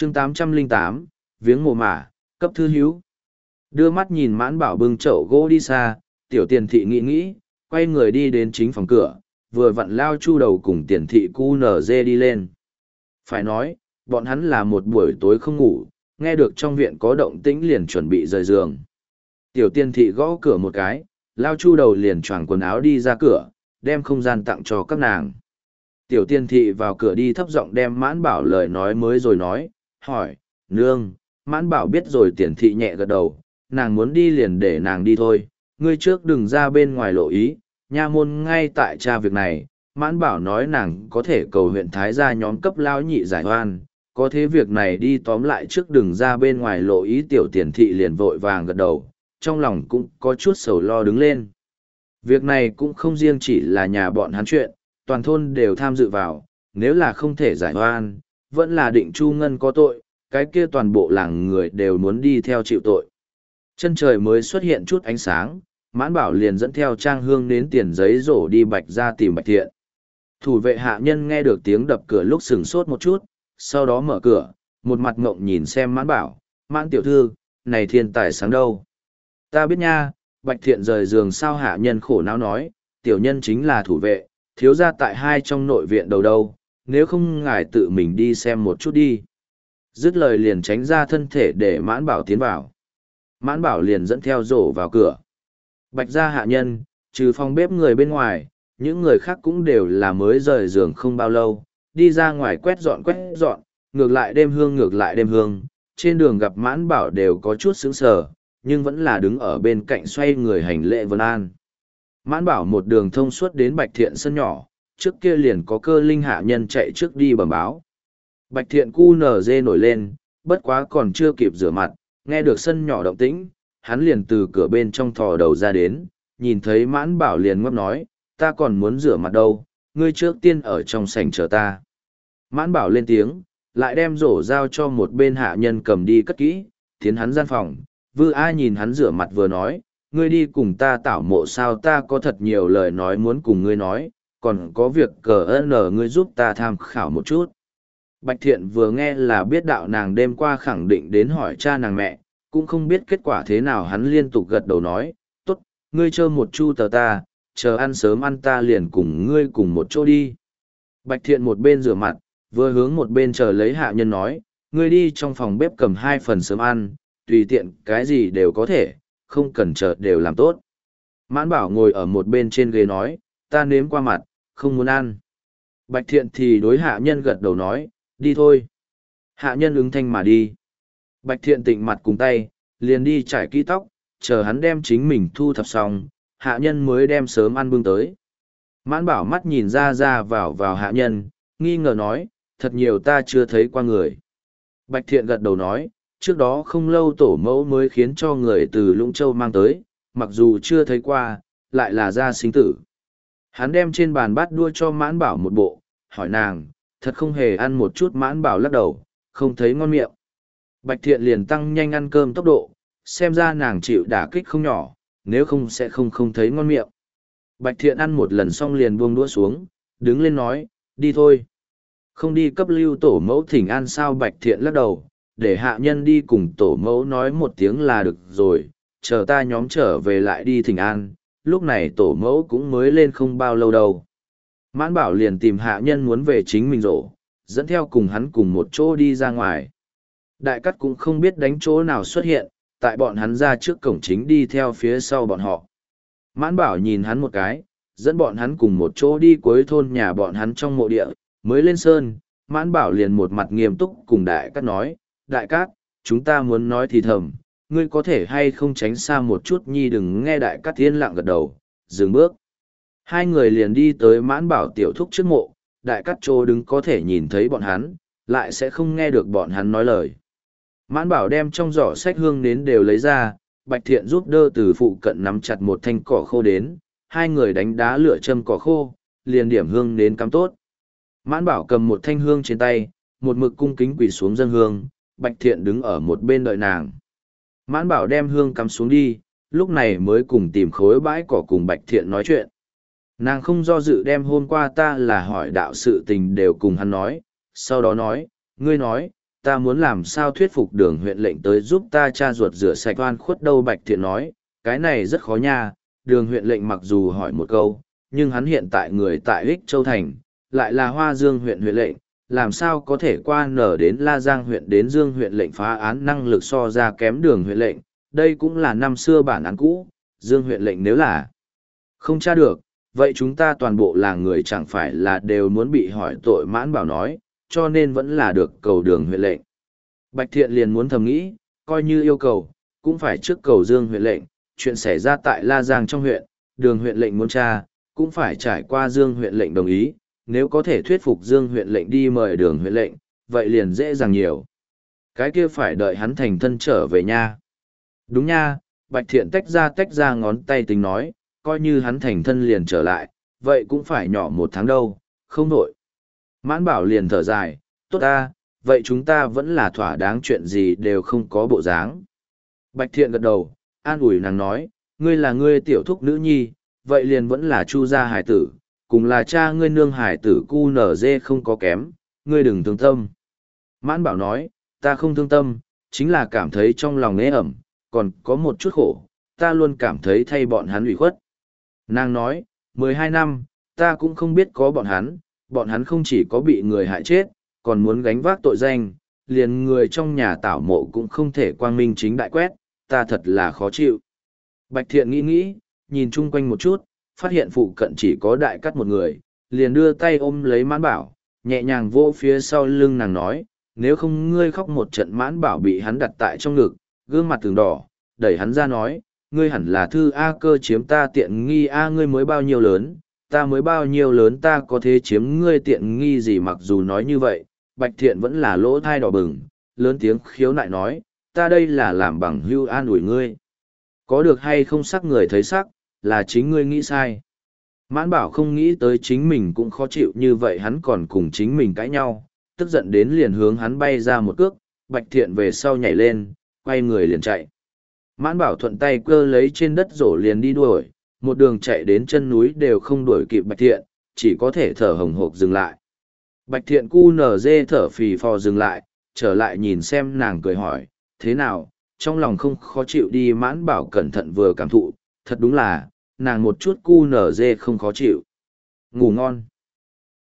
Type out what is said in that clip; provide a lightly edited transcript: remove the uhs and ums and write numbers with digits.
chương 808, viếng mồ mả, cấp thư hiếu. Đưa mắt nhìn Mãn Bảo bưng chậu gỗ đi xa, tiểu tiền thị nghĩ nghĩ, quay người đi đến chính phòng cửa, vừa vặn Lao Chu Đầu cùng tiền thị QNZ đi lên. Phải nói, bọn hắn là một buổi tối không ngủ, nghe được trong viện có động tĩnh liền chuẩn bị rời giường. Tiểu tiền thị gõ cửa một cái, Lao Chu Đầu liền choàng quần áo đi ra cửa, đem không gian tặng cho các nàng. Tiểu tiên thị vào cửa đi thấp giọng đem Mãn Bảo lời nói mới rồi nói, hỏi, nương, Mãn Bảo biết rồi. Tiền thị nhẹ gật đầu, nàng muốn đi liền để nàng đi thôi, ngươi trước đừng ra bên ngoài lộ ý, nha môn ngay tại tra việc này. Mãn Bảo nói nàng có thể cầu huyện Thái gia nhóm cấp lao nhị giải oan, có thế việc này đi tóm lại trước đừng ra bên ngoài lộ ý. Tiểu tiền thị liền vội vàng gật đầu, trong lòng cũng có chút sầu lo đứng lên. Việc này cũng không riêng chỉ là nhà bọn hắn chuyện, toàn thôn đều tham dự vào, nếu là không thể giải oan, vẫn là định Chu Ngân có tội, cái kia toàn bộ làng người đều muốn đi theo chịu tội. Chân trời mới xuất hiện chút ánh sáng, Mãn Bảo liền dẫn theo trang hương đến tiền giấy rổ đi Bạch ra tìm Bạch Thiện. Thủ vệ hạ nhân nghe được tiếng đập cửa lúc sửng sốt một chút, sau đó mở cửa, một mặt ngộng nhìn xem Mãn Bảo, Mãn tiểu thư, này thiên tài sáng đâu? Ta biết nha. Bạch Thiện rời giường sao hạ nhân khổ não nói, tiểu nhân chính là thủ vệ, thiếu gia tại hai trong nội viện đầu đâu, nếu không ngài tự mình đi xem một chút đi. Dứt lời liền tránh ra thân thể để Mãn Bảo tiến vào. Mãn Bảo liền dẫn theo rổ vào cửa. Bạch gia hạ nhân, trừ phòng bếp người bên ngoài, những người khác cũng đều là mới rời giường không bao lâu, đi ra ngoài quét dọn, ngược lại đêm hương, trên đường gặp Mãn Bảo đều có chút sững sờ, nhưng vẫn là đứng ở bên cạnh xoay người hành lễ vân an. Mãn Bảo một đường thông suốt đến Bạch Thiện sân nhỏ, trước kia liền có cơ linh hạ nhân chạy trước đi bẩm báo. Bạch Thiện QNZ nổi lên, bất quá còn chưa kịp rửa mặt, nghe được sân nhỏ động tĩnh, hắn liền từ cửa bên trong thò đầu ra đến, nhìn thấy Mãn Bảo liền ngấp nói, ta còn muốn rửa mặt đâu, ngươi trước tiên ở trong sảnh chờ ta. Mãn Bảo lên tiếng, lại đem rổ giao cho một bên hạ nhân cầm đi cất kỹ, tiến hắn gian phòng. Vư A nhìn hắn rửa mặt vừa nói, ngươi đi cùng ta tảo mộ sao, ta có thật nhiều lời nói muốn cùng ngươi nói, còn có việc cờ ngươi giúp ta tham khảo một chút. Bạch Thiện vừa nghe là biết đạo nàng đêm qua khẳng định đến hỏi cha nàng mẹ, cũng không biết kết quả thế nào, hắn liên tục gật đầu nói, tốt, ngươi chờ một chu tờ ta, chờ ăn sớm ăn ta liền cùng ngươi cùng một chỗ đi. Bạch Thiện một bên rửa mặt, vừa hướng một bên chờ lấy hạ nhân nói, ngươi đi trong phòng bếp cầm 2 phần sớm ăn, tùy tiện cái gì đều có thể, không cần chờ đều làm tốt. Mãn Bảo ngồi ở một bên trên ghế nói, ta nếm qua mặt, không muốn ăn. Bạch Thiện thì đối hạ nhân gật đầu nói, đi thôi. Hạ nhân ứng thanh mà đi. Bạch Thiện tịnh mặt cùng tay, liền đi trải kỹ tóc, chờ hắn đem chính mình thu thập xong, hạ nhân mới đem sớm ăn bưng tới. Mãn Bảo mắt nhìn ra vào hạ nhân, nghi ngờ nói, thật nhiều ta chưa thấy qua người. Bạch Thiện gật đầu nói, trước đó không lâu tổ mẫu mới khiến cho người từ Lũng Châu mang tới, mặc dù chưa thấy qua, lại là gia sinh tử. Hắn đem trên bàn bát đua cho Mãn Bảo một bộ, hỏi nàng, thật không hề ăn một chút. Mãn Bảo lắc đầu, không thấy ngon miệng. Bạch Thiện liền tăng nhanh ăn cơm tốc độ, xem ra nàng chịu đả kích không nhỏ, nếu không sẽ không thấy ngon miệng. Bạch Thiện ăn một lần xong liền buông đũa xuống, đứng lên nói, đi thôi. Không đi cấp lưu tổ mẫu thỉnh an sao? Bạch Thiện lắc đầu, để hạ nhân đi cùng tổ mẫu nói một tiếng là được rồi, chờ ta nhóm trở về lại đi thỉnh an, lúc này tổ mẫu cũng mới lên không bao lâu đâu. Mãn Bảo liền tìm hạ nhân muốn về chính mình rổ, dẫn theo cùng hắn cùng một chỗ đi ra ngoài. Đại Cắt cũng không biết đánh chỗ nào xuất hiện, tại bọn hắn ra trước cổng chính đi theo phía sau bọn họ. Mãn Bảo nhìn hắn một cái, dẫn bọn hắn cùng một chỗ đi cuối thôn nhà bọn hắn trong mộ địa, mới lên sơn. Mãn Bảo liền một mặt nghiêm túc cùng Đại Cát nói, Đại Cát, chúng ta muốn nói thì thầm, ngươi có thể hay không tránh xa một chút nhi? Đừng nghe. Đại Cát yên lặng gật đầu, dừng bước. Hai người liền đi tới Mãn Bảo tiểu thúc trước mộ, Đại Cát trô đứng có thể nhìn thấy bọn hắn, lại sẽ không nghe được bọn hắn nói lời. Mãn Bảo đem trong giỏ sách hương nến đều lấy ra, Bạch Thiện giúp đỡ từ phụ cận nắm chặt một thanh cỏ khô đến, hai người đánh đá lửa châm cỏ khô, liền điểm hương nến cắm tốt. Mãn Bảo cầm một thanh hương trên tay, một mực cung kính quỳ xuống dâng hương, Bạch Thiện đứng ở một bên đợi nàng. Mãn Bảo đem hương cắm xuống đi, lúc này mới cùng tìm khối bãi cỏ cùng Bạch Thiện nói chuyện. Nàng không do dự đem hôm qua ta là hỏi đạo sự tình đều cùng hắn nói, sau đó nói, ngươi nói, ta muốn làm sao thuyết phục Đường huyện lệnh tới giúp ta cha ruột rửa sạch oan khuất đâu. Bạch Thiện nói, cái này rất khó nha. Đường huyện lệnh mặc dù hỏi một câu, nhưng hắn hiện tại người tại Ích Châu Thành, lại là Hoa Dương huyện huyện lệnh, làm sao có thể qua nở đến La Giang huyện đến Dương huyện lệnh phá án năng lực so ra kém Đường huyện lệnh. Đây cũng là năm xưa bản án cũ, Dương huyện lệnh nếu là không tra được, vậy chúng ta toàn bộ làng người chẳng phải là đều muốn bị hỏi tội. Mãn Bảo nói, cho nên vẫn là được cầu Đường huyện lệnh. Bạch Thiện liền muốn thầm nghĩ, coi như yêu cầu, cũng phải trước cầu Dương huyện lệnh, chuyện xảy ra tại La Giang trong huyện, Đường huyện lệnh muốn tra, cũng phải trải qua Dương huyện lệnh đồng ý, nếu có thể thuyết phục Dương huyện lệnh đi mời Đường huyện lệnh, vậy liền dễ dàng nhiều. Cái kia phải đợi hắn thành thân trở về nha. Đúng nha, Bạch Thiện tách ra ngón tay tính nói, coi như hắn thành thân liền trở lại, vậy cũng phải nhỏ 1 tháng đâu, không nổi. Mãn Bảo liền thở dài, tốt ta, vậy chúng ta vẫn là thỏa đáng, chuyện gì đều không có bộ dáng. Bạch Thiện gật đầu, an ủi nàng nói, ngươi là ngươi tiểu thúc nữ nhi, vậy liền vẫn là Chu gia hải tử, cùng là cha ngươi nương hải tử cu nở dê không có kém, ngươi đừng thương tâm. Mãn Bảo nói, ta không thương tâm, chính là cảm thấy trong lòng ế ẩm, còn có một chút khổ, ta luôn cảm thấy thay bọn hắn ủy khuất. Nàng nói, 12 năm, ta cũng không biết có bọn hắn không chỉ có bị người hại chết, còn muốn gánh vác tội danh, liền người trong nhà tảo mộ cũng không thể quang minh chính đại quét, ta thật là khó chịu. Bạch Thiện nghĩ, nhìn chung quanh một chút, phát hiện phụ cận chỉ có Đại Cắt một người, liền đưa tay ôm lấy Mãn Bảo, nhẹ nhàng vô phía sau lưng nàng nói, nếu không ngươi khóc một trận. Mãn Bảo bị hắn đặt tại trong ngực, gương mặt từng đỏ, đẩy hắn ra nói, ngươi hẳn là Thư A Cơ chiếm ta tiện nghi A, ngươi mới bao nhiêu lớn, ta mới bao nhiêu lớn, ta có thể chiếm ngươi tiện nghi gì. Mặc dù nói như vậy, Bạch Thiện vẫn là lỗ thai đỏ bừng, lớn tiếng khiếu nại nói, ta đây là làm bằng hưu an ủi ngươi. Có được hay không sắc người thấy sắc, là chính ngươi nghĩ sai. Mãn Bảo không nghĩ tới chính mình cũng khó chịu như vậy, hắn còn cùng chính mình cãi nhau, tức giận đến liền hướng hắn bay ra một cước. Bạch Thiện về sau nhảy lên, quay người liền chạy. Mãn Bảo thuận tay cơ lấy trên đất rổ liền đi đuổi, một đường chạy đến chân núi đều không đuổi kịp Bạch Thiện, chỉ có thể thở hồng hộc dừng lại. Bạch Thiện cu nở dê thở phì phò dừng lại, trở lại nhìn xem nàng, cười hỏi, thế nào, trong lòng không khó chịu đi. Mãn Bảo cẩn thận vừa cảm thụ, thật đúng là, nàng một chút cu nở dê không khó chịu. Ngủ ngon.